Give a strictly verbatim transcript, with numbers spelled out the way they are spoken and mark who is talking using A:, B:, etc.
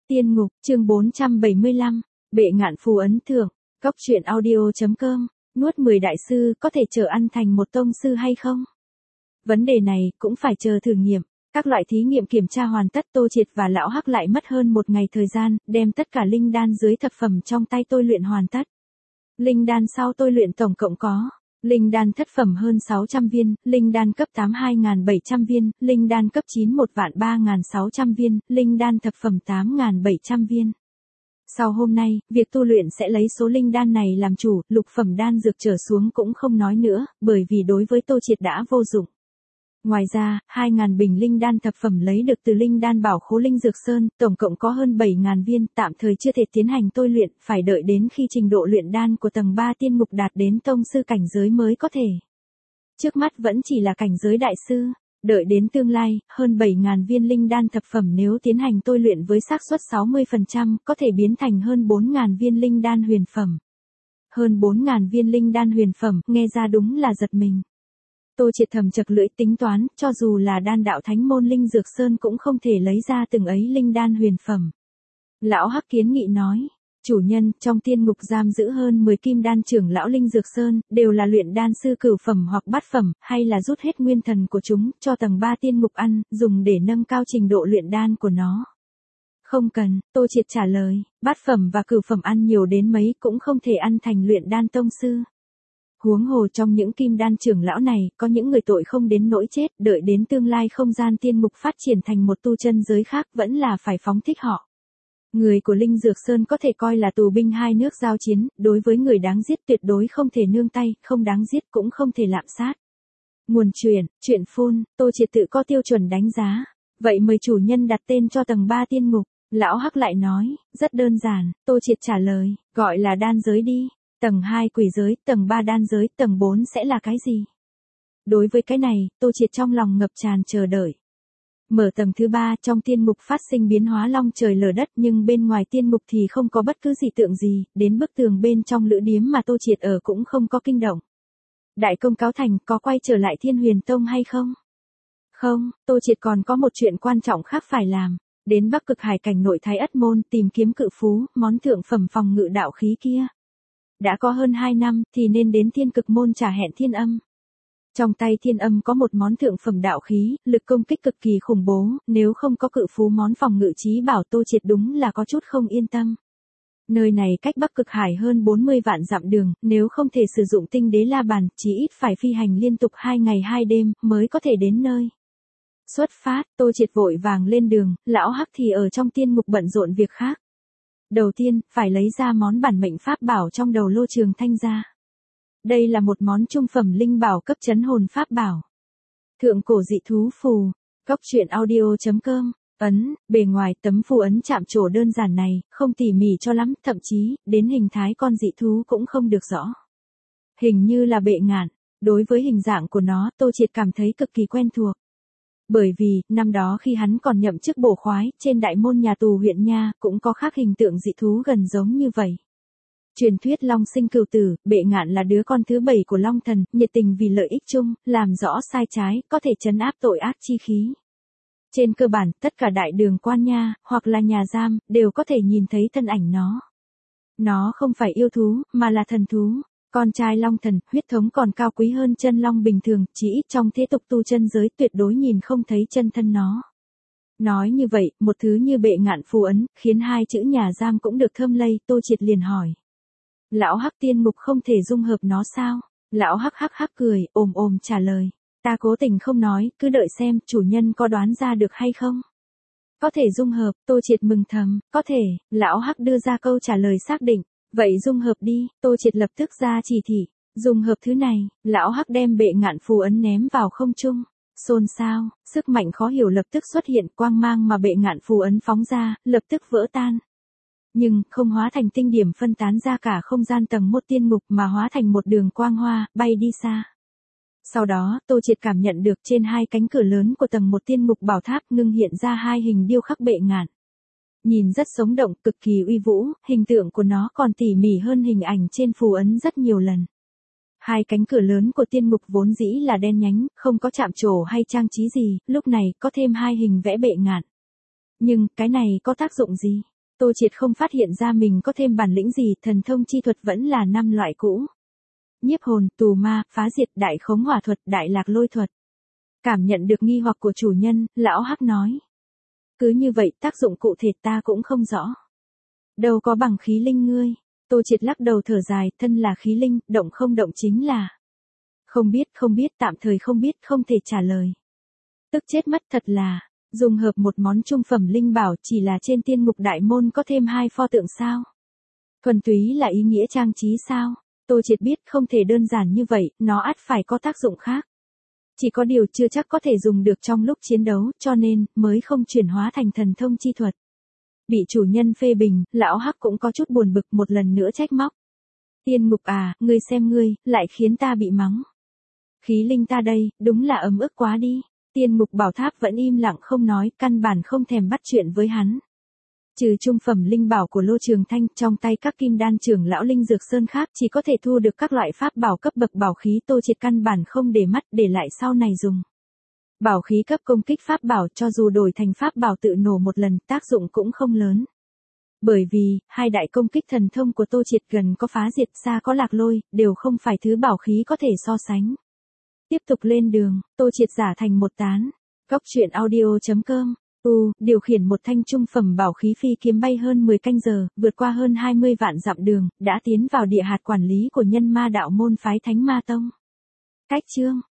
A: Tiên ngục, chương bốn trăm bảy mươi lăm, bệ ngạn phù ấn thưởng, cóc truyện audio.com, nuốt mười đại sư có thể trở ăn thành một tông sư hay không? Vấn đề này cũng phải chờ thử nghiệm. Các loại thí nghiệm kiểm tra hoàn tất, Tô Triệt và Lão Hắc lại mất hơn một ngày thời gian, đem tất cả linh đan dưới thập phẩm trong tay tôi luyện hoàn tất. Linh đan sau tôi luyện tổng cộng có linh đan thất phẩm hơn sáu trăm viên, linh đan cấp tám hai nghìn bảy trăm viên, linh đan cấp chín một vạn ba nghìn sáu trăm viên, linh đan thập phẩm tám nghìn bảy trăm viên. Sau hôm nay, việc tu luyện sẽ lấy số linh đan này làm chủ, lục phẩm đan dược trở xuống cũng không nói nữa, bởi vì đối với Tô Triệt đã vô dụng. Ngoài ra, hai nghìn bình linh đan thập phẩm lấy được từ linh đan bảo khố Linh Dược Sơn, tổng cộng có hơn bảy nghìn viên, tạm thời chưa thể tiến hành tôi luyện, phải đợi đến khi trình độ luyện đan của tầng ba tiên ngục đạt đến tông sư cảnh giới mới có thể. Trước mắt vẫn chỉ là cảnh giới đại sư, đợi đến tương lai, hơn bảy nghìn viên linh đan thập phẩm nếu tiến hành tôi luyện với xác suất sáu mươi phần trăm, có thể biến thành hơn bốn nghìn viên linh đan huyền phẩm. Hơn bốn nghìn viên linh đan huyền phẩm, nghe ra đúng là giật mình. Tô Triệt thầm chật lưỡi tính toán, cho dù là đan đạo thánh môn Linh Dược Sơn cũng không thể lấy ra từng ấy linh đan huyền phẩm. Lão Hắc kiến nghị nói, chủ nhân, trong tiên ngục giam giữ hơn mười kim đan trưởng lão Linh Dược Sơn, đều là luyện đan sư cửu phẩm hoặc bát phẩm, hay là rút hết nguyên thần của chúng, cho tầng ba tiên ngục ăn, dùng để nâng cao trình độ luyện đan của nó. Không cần, Tô Triệt trả lời, bát phẩm và cửu phẩm ăn nhiều đến mấy cũng không thể ăn thành luyện đan tông sư. Huống hồ trong những kim đan trưởng lão này, có những người tội không đến nỗi chết, đợi đến tương lai không gian tiên ngục phát triển thành một tu chân giới khác vẫn là phải phóng thích họ. Người của Linh Dược Sơn có thể coi là tù binh hai nước giao chiến, đối với người đáng giết tuyệt đối không thể nương tay, không đáng giết cũng không thể lạm sát. Nguồn truyền, chuyện phun, Tô Triệt tự có tiêu chuẩn đánh giá. Vậy mời chủ nhân đặt tên cho tầng ba tiên ngục. Lão Hắc lại nói, rất đơn giản, Tô Triệt trả lời, gọi là đan giới đi. Tầng hai quỷ giới, tầng ba đan giới, tầng bốn sẽ là cái gì? Đối với cái này, Tô Triệt trong lòng ngập tràn chờ đợi. Mở tầng thứ ba, trong tiên mục phát sinh biến hóa long trời lở đất, nhưng bên ngoài tiên mục thì không có bất cứ gì tượng gì, đến bức tường bên trong lữ điếm mà Tô Triệt ở cũng không có kinh động. Đại công cáo thành, có quay trở lại Thiên Huyền Tông hay không? Không, Tô Triệt còn có một chuyện quan trọng khác phải làm. Đến Bắc Cực Hải cảnh nội Thái Ất Môn tìm kiếm cự phú, món thượng phẩm phòng ngự đạo khí kia. Đã có hơn hai năm thì nên đến Thiên Cực Môn trả hẹn Thiên Âm. Trong tay Thiên Âm có một món thượng phẩm đạo khí, lực công kích cực kỳ khủng bố, nếu không có cự phú món phòng ngự chí bảo Tô Triệt đúng là có chút không yên tâm. Nơi này cách Bắc Cực Hải hơn bốn mươi vạn dặm đường, nếu không thể sử dụng tinh đế la bàn, chí ít phải phi hành liên tục hai ngày hai đêm mới có thể đến nơi. Xuất phát, Tô Triệt vội vàng lên đường, Lão Hắc thì ở trong tiên mục bận rộn việc khác. Đầu tiên, phải lấy ra món bản mệnh pháp bảo trong đầu Lô Trường Thanh ra. Đây là một món trung phẩm linh bảo cấp chấn hồn pháp bảo. Thượng cổ dị thú phù, cóc truyện audio.com, ấn, bề ngoài tấm phù ấn chạm trổ đơn giản này, không tỉ mỉ cho lắm, thậm chí, đến hình thái con dị thú cũng không được rõ. Hình như là bệ ngạn, đối với hình dạng của nó, Tô Triệt cảm thấy cực kỳ quen thuộc. Bởi vì, năm đó khi hắn còn nhậm chức bổ khoái, trên đại môn nhà tù huyện Nha, cũng có khác hình tượng dị thú gần giống như vậy. Truyền thuyết Long sinh cửu tử, bệ ngạn là đứa con thứ bảy của Long Thần, nhiệt tình vì lợi ích chung, làm rõ sai trái, có thể trấn áp tội ác chi khí. Trên cơ bản, tất cả đại đường quan nha, hoặc là nhà giam, đều có thể nhìn thấy thân ảnh nó. Nó không phải yêu thú, mà là thần thú. Con trai Long Thần, huyết thống còn cao quý hơn chân long bình thường, chỉ ít trong thế tục tu chân giới tuyệt đối nhìn không thấy chân thân nó. Nói như vậy, một thứ như bệ ngạn phù ấn, khiến hai chữ nhà giam cũng được thơm lây, Tô Triệt liền hỏi. Lão Hắc tiên mục không thể dung hợp nó sao? Lão Hắc hắc hắc cười, ồm ồm trả lời. Ta cố tình không nói, cứ đợi xem, chủ nhân có đoán ra được hay không? Có thể dung hợp, Tô Triệt mừng thầm, có thể, Lão Hắc đưa ra câu trả lời xác định. Vậy dung hợp đi, Tô Triệt lập tức ra chỉ thị. Dung hợp thứ này, Lão Hắc đem bệ ngạn phù ấn ném vào không trung. Xôn xao, sức mạnh khó hiểu lập tức xuất hiện, quang mang mà bệ ngạn phù ấn phóng ra, lập tức vỡ tan. Nhưng, không hóa thành tinh điểm phân tán ra cả không gian tầng một tiên ngục mà hóa thành một đường quang hoa, bay đi xa. Sau đó, Tô Triệt cảm nhận được trên hai cánh cửa lớn của tầng một tiên ngục bảo tháp ngưng hiện ra hai hình điêu khắc bệ ngạn. Nhìn rất sống động, cực kỳ uy vũ, hình tượng của nó còn tỉ mỉ hơn hình ảnh trên phù ấn rất nhiều lần. Hai cánh cửa lớn của tiên ngục vốn dĩ là đen nhánh, không có chạm trổ hay trang trí gì, lúc này có thêm hai hình vẽ bệ ngạn. Nhưng, cái này có tác dụng gì? Tô Triệt không phát hiện ra mình có thêm bản lĩnh gì, thần thông chi thuật vẫn là năm loại cũ. Nhiếp hồn, tù ma, phá diệt, đại khống hỏa thuật, đại lạc lôi thuật. Cảm nhận được nghi hoặc của chủ nhân, lão Hắc nói. Cứ như vậy, tác dụng cụ thể ta cũng không rõ. Đâu có bằng khí linh ngươi. Tô Triệt lắc đầu thở dài, thân là khí linh, động không động chính là. Không biết, không biết, tạm thời không biết, không thể trả lời. Tức chết mất thật là, dùng hợp một món trung phẩm linh bảo chỉ là trên tiên mục đại môn có thêm hai pho tượng sao. Thuần túy là ý nghĩa trang trí sao. Tô Triệt biết không thể đơn giản như vậy, nó ắt phải có tác dụng khác. Chỉ có điều chưa chắc có thể dùng được trong lúc chiến đấu, cho nên, mới không chuyển hóa thành thần thông chi thuật. Bị chủ nhân phê bình, lão Hắc cũng có chút buồn bực, một lần nữa trách móc. Tiên mục à, ngươi xem ngươi, lại khiến ta bị mắng. Khí linh ta đây, đúng là ấm ức quá đi. Tiên mục bảo tháp vẫn im lặng không nói, căn bản không thèm bắt chuyện với hắn. Trừ trung phẩm linh bảo của Lô Trường Thanh, trong tay các kim đan trưởng lão linh dược sơn khác chỉ có thể thu được các loại pháp bảo cấp bậc bảo khí, Tô Triệt căn bản không để mắt, để lại sau này dùng. Bảo khí cấp công kích pháp bảo cho dù đổi thành pháp bảo tự nổ một lần, tác dụng cũng không lớn. Bởi vì, hai đại công kích thần thông của Tô Triệt gần có phá diệt, xa có lạc lôi, đều không phải thứ bảo khí có thể so sánh. Tiếp tục lên đường, Tô Triệt giả thành một tán. Góc truyện audio chấm com. U, điều khiển một thanh trung phẩm bảo khí phi kiếm bay hơn mười canh giờ, vượt qua hơn hai mươi vạn dặm đường, đã tiến vào địa hạt quản lý của nhân ma đạo môn phái Thánh Ma Tông. Cách chương